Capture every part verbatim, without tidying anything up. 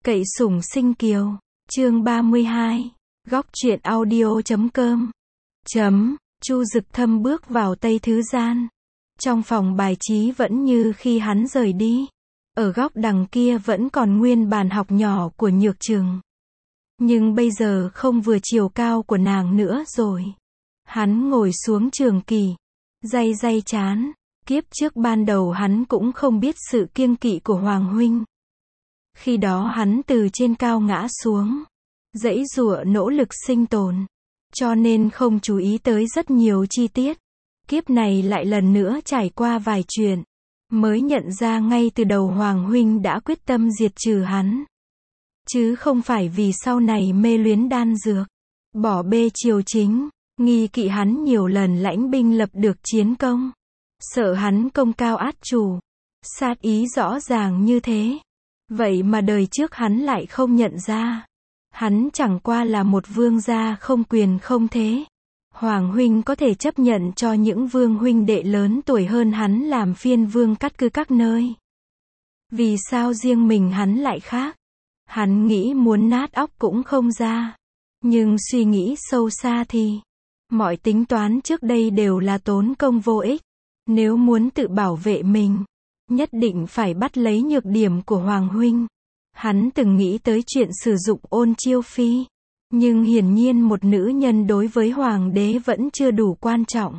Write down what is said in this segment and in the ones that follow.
Cậy sủng sinh kiều, chương ba mươi hai, góc truyện audio chấm com. Chấm, Chu Dực Thâm bước vào Tây Thứ Gian. Trong phòng bài trí vẫn như khi hắn rời đi. Ở góc đằng kia vẫn còn nguyên bàn học nhỏ của Nhược Trừng. Nhưng bây giờ không vừa chiều cao của nàng nữa rồi. Hắn ngồi xuống trường kỳ, day day chán. Kiếp trước ban đầu hắn cũng không biết sự kiêng kỵ của Hoàng huynh. Khi đó hắn từ trên cao ngã xuống, giãy giụa nỗ lực sinh tồn, cho nên không chú ý tới rất nhiều chi tiết. Kiếp này lại lần nữa trải qua vài chuyện, mới nhận ra ngay từ đầu Hoàng huynh đã quyết tâm diệt trừ hắn. Chứ không phải vì sau này mê luyến đan dược, bỏ bê triều chính, nghi kỵ hắn nhiều lần lãnh binh lập được chiến công, sợ hắn công cao át chủ, sát ý rõ ràng như thế. Vậy mà đời trước hắn lại không nhận ra. Hắn chẳng qua là một vương gia không quyền không thế. Hoàng huynh có thể chấp nhận cho những vương huynh đệ lớn tuổi hơn hắn làm phiên vương cắt cư các nơi. Vì sao riêng mình hắn lại khác? Hắn nghĩ muốn nát óc cũng không ra. Nhưng suy nghĩ sâu xa thì mọi tính toán trước đây đều là tốn công vô ích. Nếu muốn tự bảo vệ mình, nhất định phải bắt lấy nhược điểm của Hoàng huynh. Hắn từng nghĩ tới chuyện sử dụng Ôn Chiêu Phi. Nhưng hiển nhiên một nữ nhân đối với Hoàng đế vẫn chưa đủ quan trọng.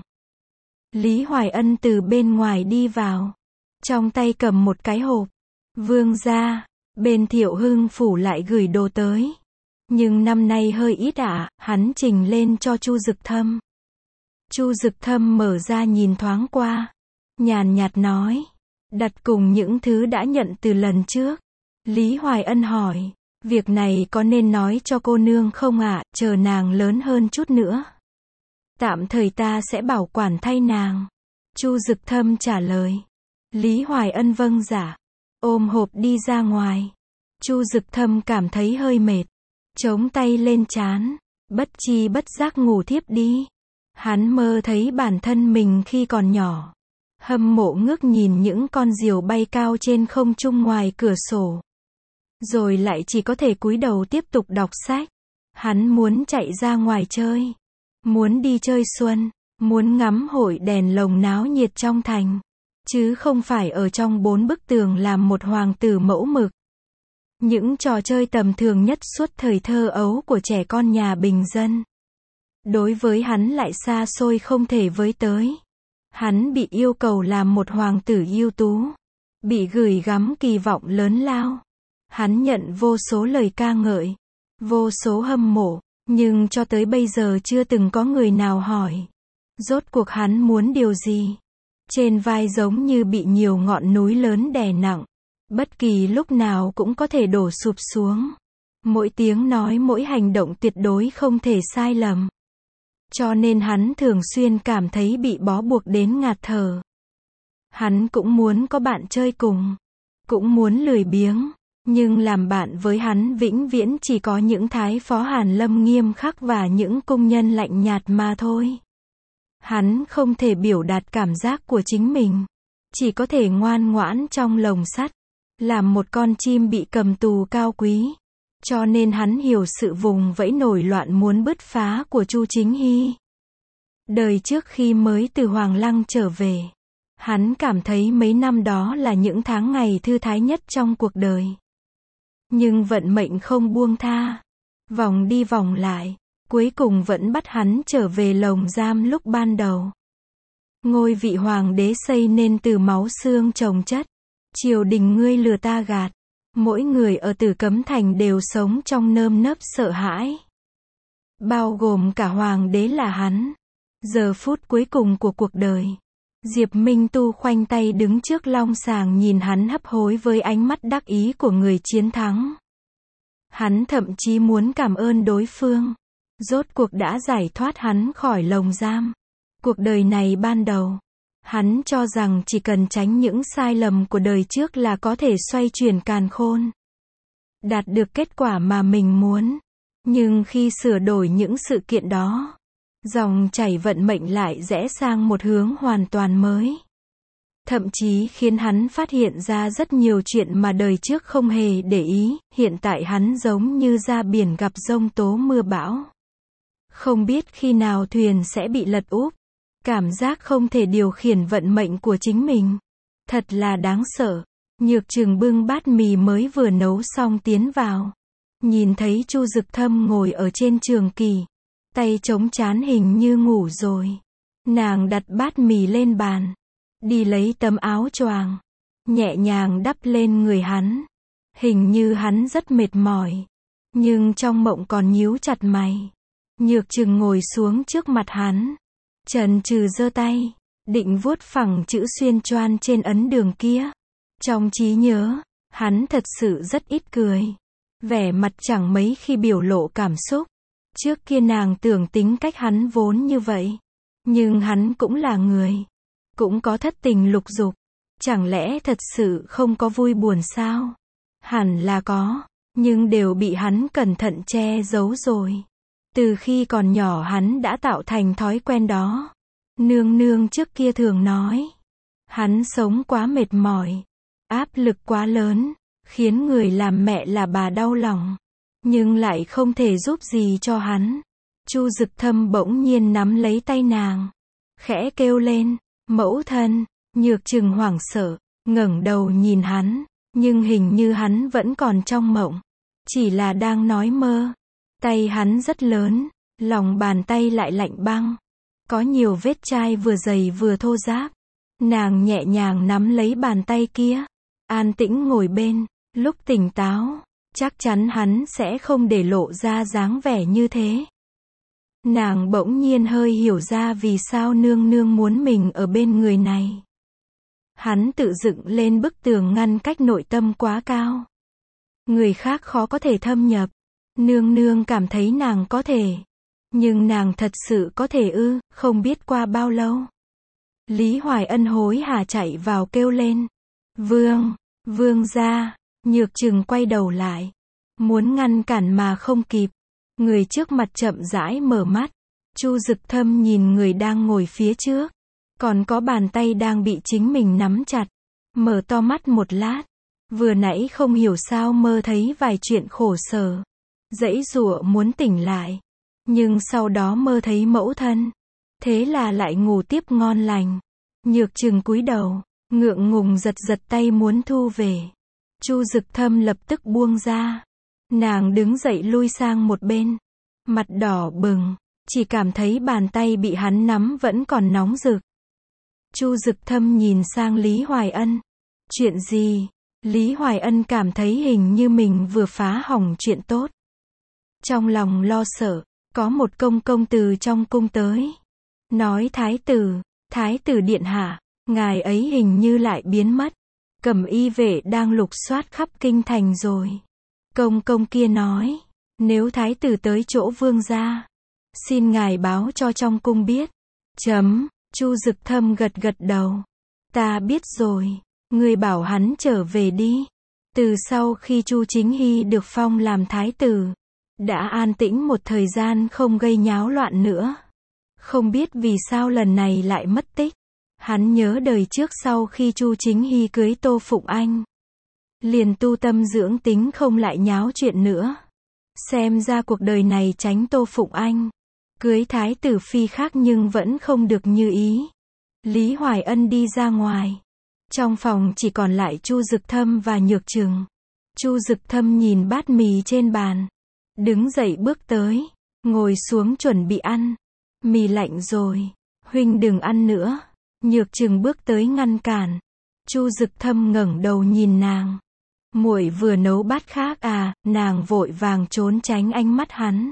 Lý Hoài Ân từ bên ngoài đi vào, trong tay cầm một cái hộp. Vương gia, bên Thiệu Hưng phủ lại gửi đồ tới. Nhưng năm nay hơi ít ạ, à, hắn trình lên cho Chu Dực Thâm. Chu Dực Thâm mở ra nhìn thoáng qua, nhàn nhạt nói, đặt cùng những thứ đã nhận từ lần trước. Lý Hoài Ân hỏi, việc này có nên nói cho cô nương không ạ, à, chờ nàng lớn hơn chút nữa. Tạm thời ta sẽ bảo quản thay nàng. Chu Dực Thâm trả lời. Lý Hoài Ân vâng dạ, ôm hộp đi ra ngoài. Chu Dực Thâm cảm thấy hơi mệt, chống tay lên trán, bất chi bất giác ngủ thiếp đi. Hắn mơ thấy bản thân mình khi còn nhỏ, hâm mộ ngước nhìn những con diều bay cao trên không trung ngoài cửa sổ. Rồi lại chỉ có thể cúi đầu tiếp tục đọc sách. Hắn muốn chạy ra ngoài chơi, muốn đi chơi xuân, muốn ngắm hội đèn lồng náo nhiệt trong thành, chứ không phải ở trong bốn bức tường làm một hoàng tử mẫu mực. Những trò chơi tầm thường nhất suốt thời thơ ấu của trẻ con nhà bình dân, đối với hắn lại xa xôi không thể với tới. Hắn bị yêu cầu làm một hoàng tử ưu tú, bị gửi gắm kỳ vọng lớn lao. Hắn nhận vô số lời ca ngợi, vô số hâm mộ, nhưng cho tới bây giờ chưa từng có người nào hỏi, rốt cuộc hắn muốn điều gì. Trên vai giống như bị nhiều ngọn núi lớn đè nặng, bất kỳ lúc nào cũng có thể đổ sụp xuống. Mỗi tiếng nói mỗi hành động tuyệt đối không thể sai lầm. Cho nên hắn thường xuyên cảm thấy bị bó buộc đến ngạt thở. Hắn cũng muốn có bạn chơi cùng, cũng muốn lười biếng, nhưng làm bạn với hắn vĩnh viễn chỉ có những thái phó Hàn Lâm nghiêm khắc và những cung nhân lạnh nhạt mà thôi. Hắn không thể biểu đạt cảm giác của chính mình, chỉ có thể ngoan ngoãn trong lồng sắt, làm một con chim bị cầm tù cao quý. Cho nên hắn hiểu sự vùng vẫy nổi loạn muốn bứt phá của Chu Chính Hy. Đời trước khi mới từ Hoàng Lăng trở về, hắn cảm thấy mấy năm đó là những tháng ngày thư thái nhất trong cuộc đời. Nhưng vận mệnh không buông tha, vòng đi vòng lại, cuối cùng vẫn bắt hắn trở về lồng giam lúc ban đầu. Ngôi vị hoàng đế xây nên từ máu xương chồng chất, triều đình ngươi lừa ta gạt. Mỗi người ở Tử Cấm Thành đều sống trong nơm nớp sợ hãi. Bao gồm cả hoàng đế là hắn. Giờ phút cuối cùng của cuộc đời, Diệp Minh Tu khoanh tay đứng trước long sàng nhìn hắn hấp hối với ánh mắt đắc ý của người chiến thắng. Hắn thậm chí muốn cảm ơn đối phương. Rốt cuộc đã giải thoát hắn khỏi lồng giam. Cuộc đời này ban đầu, hắn cho rằng chỉ cần tránh những sai lầm của đời trước là có thể xoay chuyển càn khôn, đạt được kết quả mà mình muốn. Nhưng khi sửa đổi những sự kiện đó, dòng chảy vận mệnh lại rẽ sang một hướng hoàn toàn mới. Thậm chí khiến hắn phát hiện ra rất nhiều chuyện mà đời trước không hề để ý, hiện tại hắn giống như ra biển gặp giông tố mưa bão. Không biết khi nào thuyền sẽ bị lật úp. Cảm giác không thể điều khiển vận mệnh của chính mình. Thật là đáng sợ. Nhược Trừng bưng bát mì mới vừa nấu xong tiến vào. Nhìn thấy Chu Dực Thâm ngồi ở trên trường kỳ. Tay chống trán hình như ngủ rồi. Nàng đặt bát mì lên bàn. Đi lấy tấm áo choàng. Nhẹ nhàng đắp lên người hắn. Hình như hắn rất mệt mỏi. Nhưng trong mộng còn nhíu chặt mày. Nhược Trừng ngồi xuống trước mặt hắn. Chần chừ giơ tay. Định vuốt phẳng chữ xuyên choan trên ấn đường kia. Trong trí nhớ, hắn thật sự rất ít cười. Vẻ mặt chẳng mấy khi biểu lộ cảm xúc. Trước kia nàng tưởng tính cách hắn vốn như vậy. Nhưng hắn cũng là người. Cũng có thất tình lục dục. Chẳng lẽ thật sự không có vui buồn sao? Hẳn là có. Nhưng đều bị hắn cẩn thận che giấu rồi. Từ khi còn nhỏ hắn đã tạo thành thói quen đó. Nương nương trước kia thường nói. Hắn sống quá mệt mỏi. Áp lực quá lớn. Khiến người làm mẹ là bà đau lòng. Nhưng lại không thể giúp gì cho hắn. Chu Dực Thâm bỗng nhiên nắm lấy tay nàng. Khẽ kêu lên. Mẫu thân. Nhược Trừng hoảng sợ. Ngẩng đầu nhìn hắn. Nhưng hình như hắn vẫn còn trong mộng. Chỉ là đang nói mơ. Tay hắn rất lớn. Lòng bàn tay lại lạnh băng. Có nhiều vết chai vừa dày vừa thô ráp. Nàng nhẹ nhàng nắm lấy bàn tay kia. An tĩnh ngồi bên. Lúc tỉnh táo. Chắc chắn hắn sẽ không để lộ ra dáng vẻ như thế. Nàng bỗng nhiên hơi hiểu ra vì sao nương nương muốn mình ở bên người này. Hắn tự dựng lên bức tường ngăn cách nội tâm quá cao. Người khác khó có thể thâm nhập. Nương nương cảm thấy nàng có thể. Nhưng nàng thật sự có thể ư, không biết qua bao lâu. Lý Hoài Ân hối hả chạy vào kêu lên. Vương, vương gia. Nhược Trừng quay đầu lại. Muốn ngăn cản mà không kịp. Người trước mặt chậm rãi mở mắt. Chu Dực Thâm nhìn người đang ngồi phía trước. Còn có bàn tay đang bị chính mình nắm chặt. Mở to mắt một lát. Vừa nãy không hiểu sao mơ thấy vài chuyện khổ sở. Giãy giụa muốn tỉnh lại. Nhưng sau đó mơ thấy mẫu thân. Thế là lại ngủ tiếp ngon lành. Nhược Trừng cúi đầu. Ngượng ngùng giật giật tay muốn thu về. Chu Dực Thâm lập tức buông ra. Nàng đứng dậy lui sang một bên. Mặt đỏ bừng. Chỉ cảm thấy bàn tay bị hắn nắm vẫn còn nóng rực. Chu Dực Thâm nhìn sang Lý Hoài Ân. Chuyện gì? Lý Hoài Ân cảm thấy hình như mình vừa phá hỏng chuyện tốt. Trong lòng lo sợ. Có một công công từ trong cung tới. Nói thái tử. Thái tử điện hạ. Ngài ấy hình như lại biến mất. Cẩm y vệ đang lục soát khắp kinh thành rồi. Công công kia nói. Nếu thái tử tới chỗ vương gia. Xin ngài báo cho trong cung biết. Chấm. Chu Dực Thâm gật gật đầu. Ta biết rồi. Ngươi bảo hắn trở về đi. Từ sau khi Chu Chính Hy được phong làm thái tử. Đã an tĩnh một thời gian không gây nháo loạn nữa. Không biết vì sao lần này lại mất tích. Hắn nhớ đời trước sau khi Chu Chính Hy cưới Tô Phụng Anh. Liền tu tâm dưỡng tính không lại nháo chuyện nữa. Xem ra cuộc đời này tránh Tô Phụng Anh. Cưới thái tử phi khác nhưng vẫn không được như ý. Lý Hoài Ân đi ra ngoài. Trong phòng chỉ còn lại Chu Dực Thâm và Nhược Trừng. Chu Dực Thâm nhìn bát mì trên bàn. Đứng dậy bước tới. Ngồi xuống chuẩn bị ăn. Mì lạnh rồi. Huynh đừng ăn nữa. Nhược Trừng bước tới ngăn cản. Chu Dực Thâm ngẩng đầu nhìn nàng. Muội vừa nấu bát khác à? Nàng vội vàng trốn tránh ánh mắt hắn.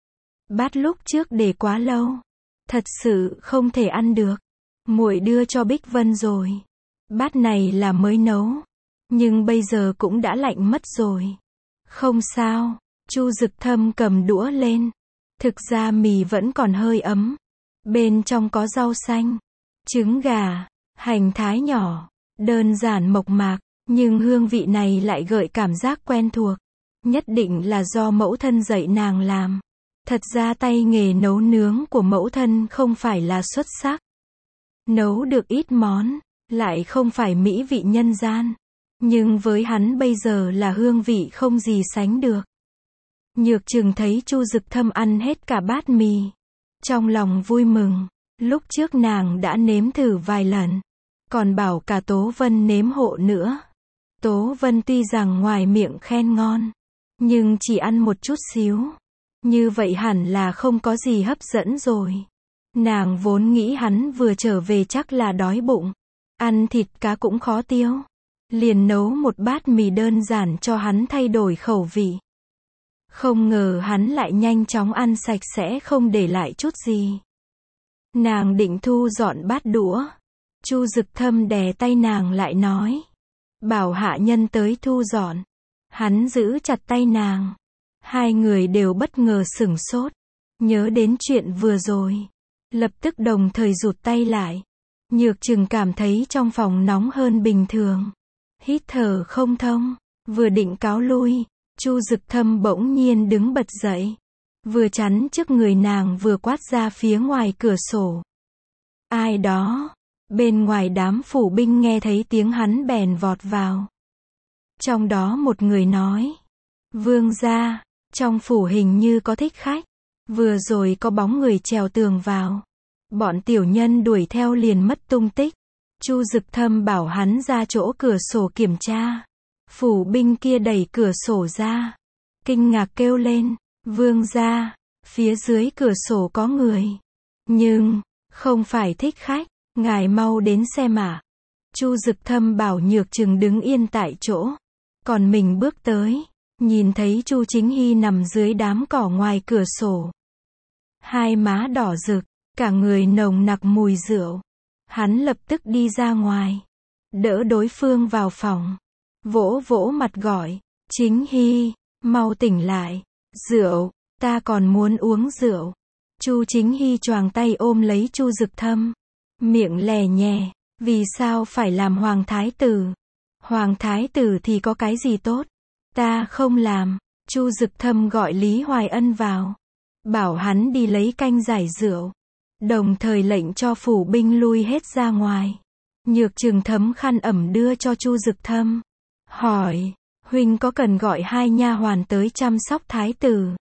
Bát lúc trước để quá lâu. Thật sự không thể ăn được. Muội đưa cho Bích Vân rồi. Bát này là mới nấu. Nhưng bây giờ cũng đã lạnh mất rồi. Không sao. Chu Dực Thâm cầm đũa lên. Thực ra mì vẫn còn hơi ấm. Bên trong có rau xanh. Trứng gà. Hành thái nhỏ. Đơn giản mộc mạc. Nhưng hương vị này lại gợi cảm giác quen thuộc. Nhất định là do mẫu thân dạy nàng làm. Thật ra tay nghề nấu nướng của mẫu thân không phải là xuất sắc. Nấu được ít món. lại không phải mỹ vị nhân gian, nhưng với hắn bây giờ là hương vị không gì sánh được. Nhược Trừng thấy Chu Dực Thâm ăn hết cả bát mì, trong lòng vui mừng, lúc trước nàng đã nếm thử vài lần, còn bảo cả Tố Vân nếm hộ nữa. Tố Vân tuy rằng ngoài miệng khen ngon, nhưng chỉ ăn một chút xíu, như vậy hẳn là không có gì hấp dẫn rồi. Nàng vốn nghĩ hắn vừa trở về chắc là đói bụng, ăn thịt cá cũng khó tiêu, liền nấu một bát mì đơn giản cho hắn thay đổi khẩu vị. Không ngờ hắn lại nhanh chóng ăn sạch sẽ không để lại chút gì. Nàng định thu dọn bát đũa, Chu Dực Thâm đè tay nàng lại nói, bảo hạ nhân tới thu dọn. Hắn giữ chặt tay nàng, hai người đều bất ngờ sửng sốt, nhớ đến chuyện vừa rồi, lập tức đồng thời rụt tay lại. Nhược Trừng cảm thấy trong phòng nóng hơn bình thường, hít thở không thông, vừa định cáo lui, Chu Dực Thâm bỗng nhiên đứng bật dậy, vừa chắn trước người nàng vừa quát ra phía ngoài cửa sổ. Ai đó? Bên ngoài đám phủ binh nghe thấy tiếng hắn bèn vọt vào. Trong đó một người nói, vương gia, trong phủ hình như có thích khách, vừa rồi có bóng người trèo tường vào. Bọn tiểu nhân đuổi theo liền mất tung tích. Chu Dực Thâm bảo hắn ra chỗ cửa sổ kiểm tra. Phủ binh kia đẩy cửa sổ ra, kinh ngạc kêu lên, vương gia, phía dưới cửa sổ có người. Nhưng, không phải thích khách, ngài mau đến xem ạ. Chu Dực Thâm bảo Nhược Trừng đứng yên tại chỗ, còn mình bước tới, nhìn thấy Chu Chính Hy nằm dưới đám cỏ ngoài cửa sổ. Hai má đỏ rực, cả người nồng nặc mùi rượu. Hắn lập tức đi ra ngoài, đỡ đối phương vào phòng, vỗ vỗ mặt gọi, Chính Hy, mau tỉnh lại, rượu, ta còn muốn uống rượu. Chu Chính Hy choàng tay ôm lấy Chu Dực Thâm, miệng lè nhè, vì sao phải làm hoàng thái tử? Hoàng thái tử thì có cái gì tốt? Ta không làm. Chu Dực Thâm gọi Lý Hoài Ân vào, bảo hắn đi lấy canh giải rượu, đồng thời lệnh cho phủ binh lui hết ra ngoài. Nhược Trừng thấm khăn ẩm đưa cho Chu Dực Thâm, hỏi, huynh có cần gọi hai nha hoàn tới chăm sóc thái tử?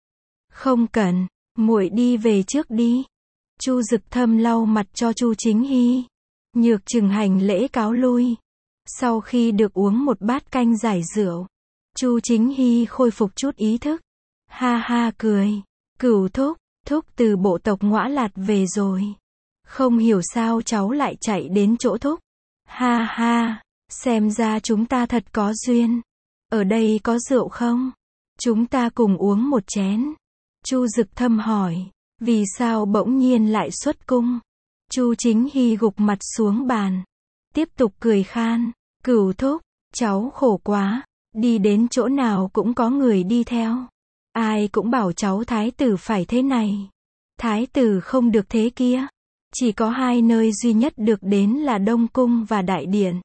Không cần, muội đi về trước đi. Chu Dực Thâm lau mặt cho Chu Chính Hy. Nhược Trừng hành lễ cáo lui. Sau khi được uống một bát canh giải rượu, Chu Chính Hy khôi phục chút ý thức. Ha ha cười, Cửu thúc, thúc từ bộ tộc Ngõa Lạt về rồi. Không hiểu sao cháu lại chạy đến chỗ thúc. Ha ha, xem ra chúng ta thật có duyên. Ở đây có rượu không? Chúng ta cùng uống một chén. Chu Dực Thâm hỏi, vì sao bỗng nhiên lại xuất cung? Chu Chính Hy gục mặt xuống bàn, tiếp tục cười khan, Cửu thúc, cháu khổ quá, đi đến chỗ nào cũng có người đi theo. Ai cũng bảo cháu thái tử phải thế này, thái tử không được thế kia. Chỉ có hai nơi duy nhất được đến là Đông Cung và Đại Điện.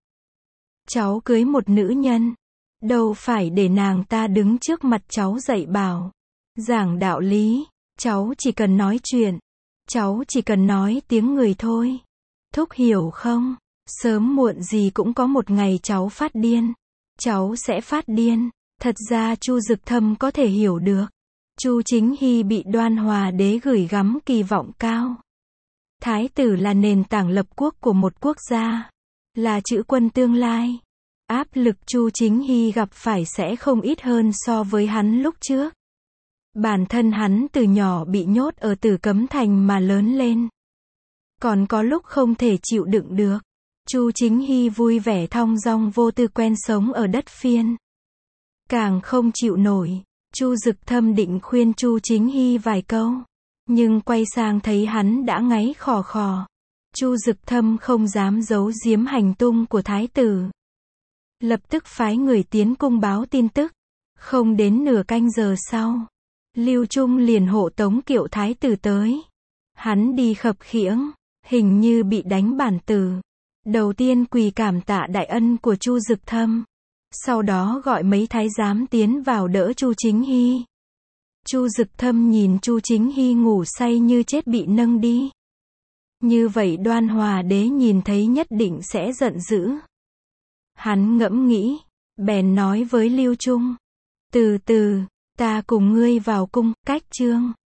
Cháu cưới một nữ nhân, đâu phải để nàng ta đứng trước mặt cháu dạy bảo, giảng đạo lý. Cháu chỉ cần nói chuyện, cháu chỉ cần nói tiếng người thôi. Thúc hiểu không? Sớm muộn gì cũng có một ngày cháu phát điên. Cháu sẽ phát điên. Thật ra Chu Dực Thâm có thể hiểu được. Chu Chính Hy bị Đoan Hòa đế gửi gắm kỳ vọng cao. Thái tử là nền tảng lập quốc của một quốc gia, là chữ quân tương lai. Áp lực Chu Chính Hy gặp phải sẽ không ít hơn so với hắn lúc trước. Bản thân hắn từ nhỏ bị nhốt ở Tử Cấm Thành mà lớn lên, còn có lúc không thể chịu đựng được. Chu Chính Hy vui vẻ thong dong vô tư quen sống ở đất phiên. Càng không chịu nổi, Chu Dực Thâm định khuyên Chu Chính Hy vài câu, nhưng quay sang thấy hắn đã ngáy khò khò. Chu Dực Thâm không dám giấu giếm hành tung của thái tử, lập tức phái người tiến cung báo tin tức. Không đến nửa canh giờ sau, Lưu Trung liền hộ tống kiệu thái tử tới. Hắn đi khập khiễng, hình như bị đánh bản tử. Đầu tiên quỳ cảm tạ đại ân của Chu Dực Thâm, sau đó gọi mấy thái giám tiến vào đỡ Chu Chính Hy. Chu Dực Thâm nhìn Chu Chính Hy ngủ say như chết bị nâng đi. Như vậy Đoan Hòa đế nhìn thấy nhất định sẽ giận dữ. Hắn ngẫm nghĩ, bèn nói với Lưu Trung. Từ từ, ta cùng ngươi vào cung, cách chương.